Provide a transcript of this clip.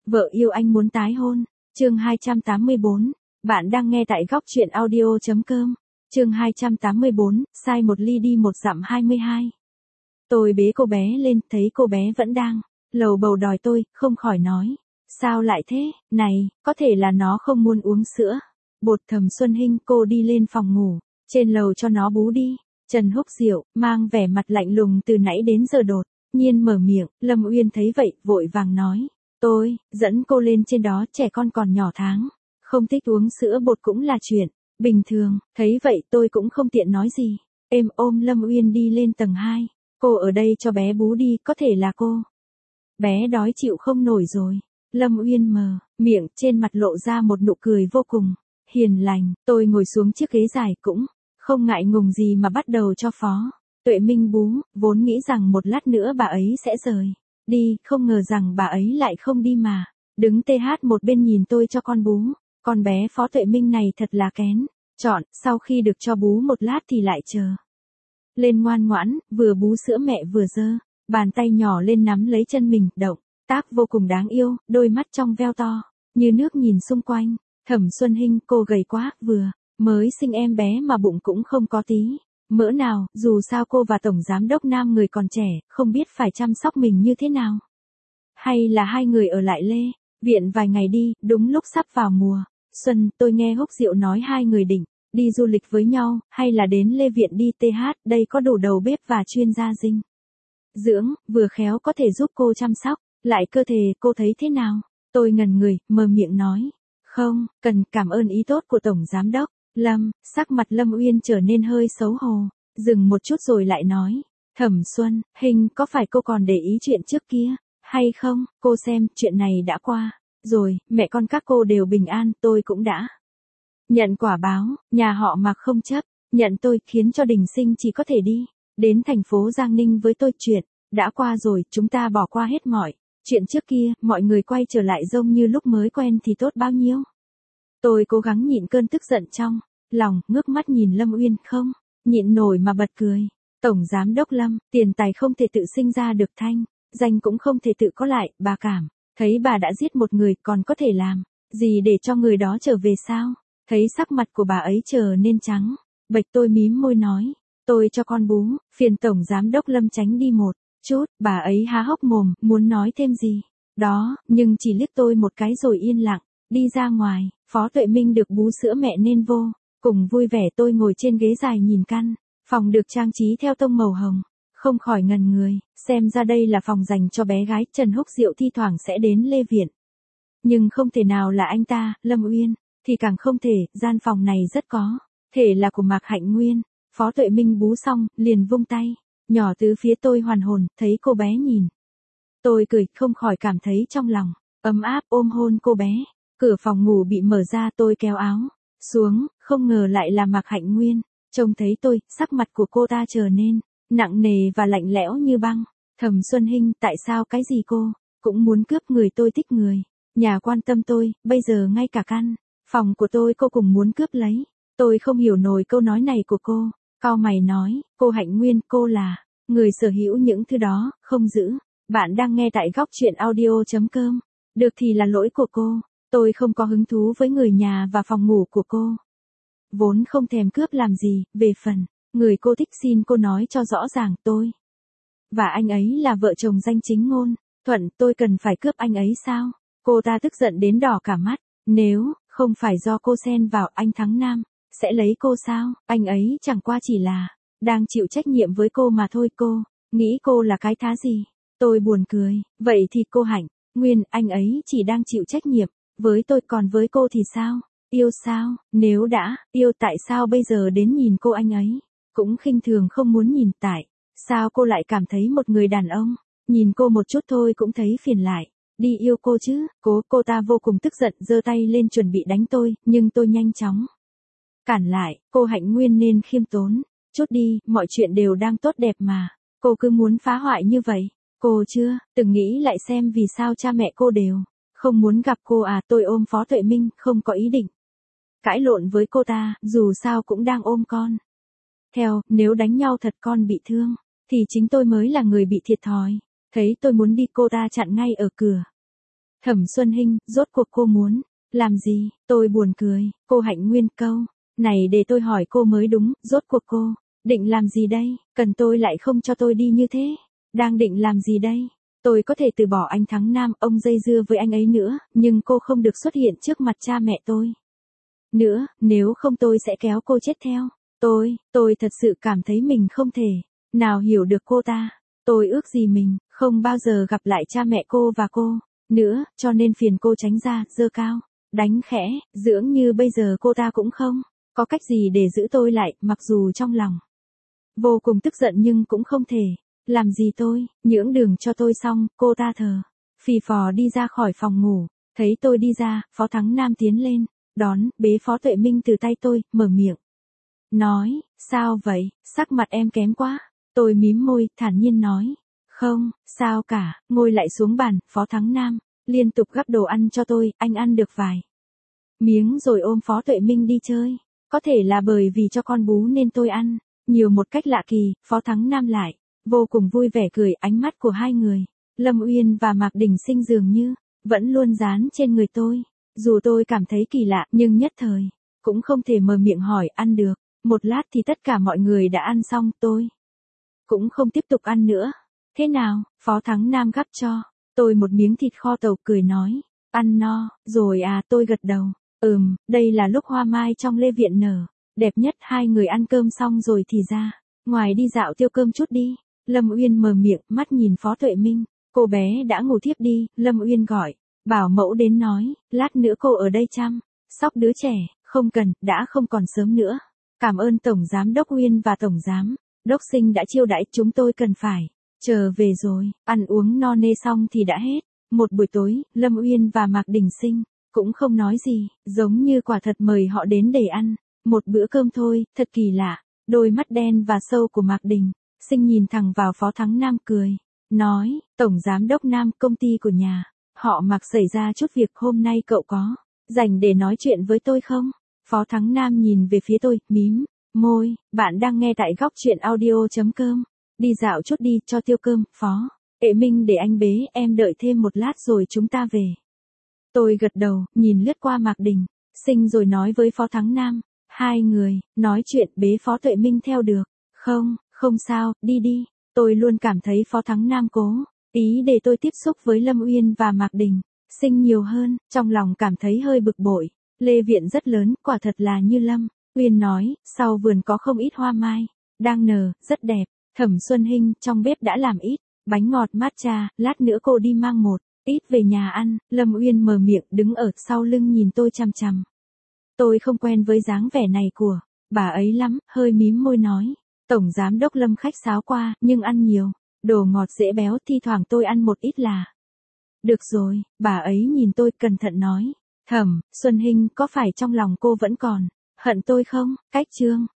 Vợ yêu anh muốn tái hôn. Chương 284. Bạn đang nghe tại góc truyện audio.com. Chương 284, sai một ly đi một dặm 22. Tôi bế cô bé lên, thấy cô bé vẫn đang lầu bầu đòi tôi, không khỏi nói. Sao lại thế, này, có thể là nó không muốn uống sữa. Bột Thẩm Xuân Hinh, cô đi lên phòng ngủ, trên lầu cho nó bú đi. Trần Húc Diệu, mang vẻ mặt lạnh lùng từ nãy đến giờ đột nhiên mở miệng. Lâm Uyên thấy vậy, vội vàng nói. Tôi dẫn cô lên trên đó, trẻ con còn nhỏ tháng, không thích uống sữa bột cũng là chuyện bình thường. Thấy vậy tôi cũng không tiện nói gì, ôm Lâm Uyên đi lên tầng 2. Cô ở đây cho bé bú đi, có thể là cô bé đói chịu không nổi rồi. Lâm Uyên mở miệng, trên mặt lộ ra một nụ cười vô cùng hiền lành. Tôi ngồi xuống chiếc ghế dài, cũng không ngại ngùng gì mà bắt đầu cho Phó Tuệ Minh bú. Vốn nghĩ rằng một lát nữa bà ấy sẽ rời đi, không ngờ rằng bà ấy lại không đi mà đứng TH một bên nhìn tôi cho con bú. Con bé Phó Tuệ Minh này thật là kén chọn, sau khi được cho bú một lát thì lại chờ lên ngoan ngoãn, vừa bú sữa mẹ vừa giơ bàn tay nhỏ lên nắm lấy chân mình, động tác vô cùng đáng yêu, đôi mắt trong veo to như nước nhìn xung quanh. Thẩm Xuân Hinh, cô gầy quá, vừa mới sinh em bé mà bụng cũng không có tí mỡ nào, dù sao cô và tổng giám đốc Nam người còn trẻ, không biết phải chăm sóc mình như thế nào. Hay là hai người ở lại Lê Viện vài ngày đi, đúng lúc sắp vào mùa xuân. Tôi nghe Húc Diệu nói hai người định đi du lịch với nhau, hay là đến Lê Viện đi TH, đây có đủ đầu bếp và chuyên gia dinh dưỡng, vừa khéo có thể giúp cô chăm sóc lại cơ thể. Cô thấy thế nào? Tôi ngần người, mở miệng nói. Không, cần, cảm ơn ý tốt của tổng giám đốc Lâm. Sắc mặt Lâm Uyên trở nên hơi xấu hổ, dừng một chút rồi lại nói. Thẩm Xuân Hinh, có phải cô còn để ý chuyện trước kia hay không? Cô xem, chuyện này đã qua rồi, mẹ con các cô đều bình an, tôi cũng đã nhận quả báo, nhà họ Mạc không chấp nhận tôi, khiến cho Đình Sinh chỉ có thể đi đến thành phố Giang Ninh với tôi. Chuyện đã qua rồi, chúng ta bỏ qua hết mọi chuyện trước kia, mọi người quay trở lại giống như lúc mới quen thì tốt bao nhiêu. Tôi cố gắng nhịn cơn tức giận trong lòng, ngước mắt nhìn Lâm Uyên, không nhịn nổi mà bật cười. Tổng giám đốc Lâm, tiền tài không thể tự sinh ra được, thanh danh cũng không thể tự có lại, bà cảm thấy bà đã giết một người, còn có thể làm gì để cho người đó trở về sao? Thấy sắc mặt của bà ấy trở nên trắng bệch, tôi mím môi nói. Tôi cho con bú, phiền tổng giám đốc Lâm tránh đi một chút. Bà ấy há hốc mồm, muốn nói thêm gì đó, nhưng chỉ liếc tôi một cái rồi yên lặng đi ra ngoài. Phó Tuệ Minh được bú sữa mẹ nên vô cùng vui vẻ. Tôi ngồi trên ghế dài nhìn căn phòng được trang trí theo tông màu hồng, không khỏi ngần người. Xem ra đây là phòng dành cho bé gái. Trần Húc Diệu thi thoảng sẽ đến Lê Viện, nhưng không thể nào là anh ta. Lâm Uyên thì càng không thể. Gian phòng này rất có thể là của Mạc Hạnh Nguyên. Phó Tuệ Minh bú xong, liền vung tay nhỏ từ phía tôi hoàn hồn, thấy cô bé nhìn tôi cười, không khỏi cảm thấy trong lòng ấm áp, ôm hôn cô bé. Cửa phòng ngủ bị mở ra, tôi kéo áo xuống, không ngờ lại là Mạc Hạnh Nguyên. Trông thấy tôi, sắc mặt của cô ta trở nên nặng nề và lạnh lẽo như băng. Thẩm Xuân Hinh, tại sao cái gì cô cũng muốn cướp người tôi thích, người nhà quan tâm tôi, bây giờ ngay cả căn phòng của tôi cô cùng muốn cướp lấy. Tôi không hiểu nổi câu nói này của cô, cau mày nói. Cô Hạnh Nguyên, cô là người sở hữu những thứ đó, không giữ. Bạn đang nghe tại góc truyện audio.com. Được thì là lỗi của cô. Tôi không có hứng thú với người nhà và phòng ngủ của cô, vốn không thèm cướp làm gì. Về phần người cô thích, xin cô nói cho rõ ràng, tôi và anh ấy là vợ chồng danh chính ngôn thuận, tôi cần phải cướp anh ấy sao? Cô ta tức giận đến đỏ cả mắt. Nếu không phải do cô xen vào, anh Thắng Nam sẽ lấy cô sao? Anh ấy chẳng qua chỉ là đang chịu trách nhiệm với cô mà thôi. Cô nghĩ cô là cái thá gì? Tôi buồn cười. Vậy thì cô Hạnh Nguyên, anh ấy chỉ đang chịu trách nhiệm với tôi, còn với cô thì sao? Yêu sao? Nếu đã yêu, tại sao bây giờ đến nhìn cô anh ấy cũng khinh thường, không muốn nhìn? Tại sao cô lại cảm thấy một người đàn ông nhìn cô một chút thôi cũng thấy phiền, lại đi yêu cô chứ? Cô ta vô cùng tức giận, giơ tay lên chuẩn bị đánh tôi, nhưng tôi nhanh chóng cản lại. Cô Hạnh Nguyên nên khiêm tốn chút đi, mọi chuyện đều đang tốt đẹp mà. Cô cứ muốn phá hoại như vậy. Cô chưa từng nghĩ lại xem vì sao cha mẹ cô đều không muốn gặp cô à? Tôi ôm Phó Tuệ Minh, không có ý định cãi lộn với cô ta, dù sao cũng đang ôm con theo, nếu đánh nhau thật con bị thương thì chính tôi mới là người bị thiệt thòi. Thấy tôi muốn đi, cô ta chặn ngay ở cửa. Thẩm Xuân Hinh, rốt cuộc cô muốn làm gì? Tôi buồn cười, cô Hạnh Nguyên câu. Này để tôi hỏi cô mới đúng, rốt cuộc cô định làm gì đây? Cần tôi lại không cho tôi đi như thế? Đang định làm gì đây? Tôi có thể từ bỏ anh Thắng Nam, ông dây dưa với anh ấy nữa, nhưng cô không được xuất hiện trước mặt cha mẹ tôi. Nữa, nếu không tôi sẽ kéo cô chết theo. Tôi thật sự cảm thấy mình không thể nào hiểu được cô ta. Tôi ước gì mình không bao giờ gặp lại cha mẹ cô và cô nữa, cho nên phiền cô tránh ra, giơ cao, đánh khẽ, dưỡng như bây giờ cô ta cũng không có cách gì để giữ tôi lại, mặc dù trong lòng vô cùng tức giận nhưng cũng không thể làm gì tôi, nhưỡng đường cho tôi xong, cô ta thờ phì phò đi ra khỏi phòng ngủ, thấy tôi đi ra, Phó Thắng Nam tiến lên, đón, bế Phó Tuệ Minh từ tay tôi, mở miệng. Nói, sao vậy, sắc mặt em kém quá. Tôi mím môi, thản nhiên nói. Không, sao cả, ngồi lại xuống bàn, Phó Thắng Nam liên tục gắp đồ ăn cho tôi, anh ăn được vài miếng rồi ôm Phó Tuệ Minh đi chơi. Có thể là bởi vì cho con bú nên tôi ăn nhiều một cách lạ kỳ, Phó Thắng Nam lại vô cùng vui vẻ cười, ánh mắt của hai người, Lâm Uyên và Mạc Đình Sinh dường như vẫn luôn dán trên người tôi. Dù tôi cảm thấy kỳ lạ, nhưng nhất thời cũng không thể mở miệng hỏi ăn được. Một lát thì tất cả mọi người đã ăn xong, tôi cũng không tiếp tục ăn nữa. Thế nào, Phó Thắng Nam gắp cho tôi một miếng thịt kho tàu, cười nói, ăn no rồi à? Tôi gật đầu. Đây là lúc hoa mai trong Lê Viện nở đẹp nhất. Hai người ăn cơm xong rồi thì ra ngoài đi dạo tiêu cơm chút đi. Lâm Uyên mở miệng, mắt nhìn Phó Tuệ Minh. Cô bé đã ngủ thiếp đi. Lâm Uyên gọi bảo mẫu đến nói, lát nữa cô ở đây chăm sóc đứa trẻ. Không cần, đã không còn sớm nữa. Cảm ơn Tổng Giám đốc Uyên và Tổng Giám đốc Sinh đã chiêu đãi chúng tôi, cần phải trở về rồi. Ăn uống no nê xong thì đã hết. Một buổi tối, Lâm Uyên và Mạc Đình Sinh cũng không nói gì, giống như quả thật mời họ đến để ăn một bữa cơm thôi. Thật kỳ lạ. Đôi mắt đen và sâu của Mạc Đình Sinh nhìn thẳng vào Phó Thắng Nam, cười nói, Tổng Giám đốc Nam, công ty của nhà họ Mạc xảy ra chút việc, hôm nay cậu có rảnh để nói chuyện với tôi không? Phó Thắng Nam nhìn về phía tôi, mím môi. Bạn đang nghe tại góc truyện audio.com. Đi dạo chút đi, cho tiêu cơm. Phó Tuệ Minh để anh bế, em đợi thêm một lát rồi chúng ta về. Tôi gật đầu, nhìn lướt qua Mạc Đình Sinh rồi nói với Phó Thắng Nam. Hai người nói chuyện, bế Phó Tuệ Minh theo được không? Không sao, đi đi. Tôi luôn cảm thấy Phó Thắng Nam cố ý để tôi tiếp xúc với Lâm Uyên và Mạc Đình Sinh nhiều hơn, trong lòng cảm thấy hơi bực bội. Lê Viện rất lớn, quả thật là như Lâm Uyên nói, sau vườn có không ít hoa mai đang nở, rất đẹp. Thẩm Xuân Hinh trong bếp đã làm ít bánh ngọt matcha, lát nữa cô đi mang một ít về nhà ăn. Lâm Uyên mở miệng, đứng ở sau lưng nhìn tôi chằm chằm. Tôi không quen với dáng vẻ này của bà ấy lắm, hơi mím môi nói, Tổng Giám đốc Lâm khách sáo qua, nhưng ăn nhiều đồ ngọt dễ béo, thi thoảng tôi ăn một ít là được rồi. Bà ấy nhìn tôi cẩn thận nói, Thẩm Xuân Hinh, có phải trong lòng cô vẫn còn hận tôi không? Cách chương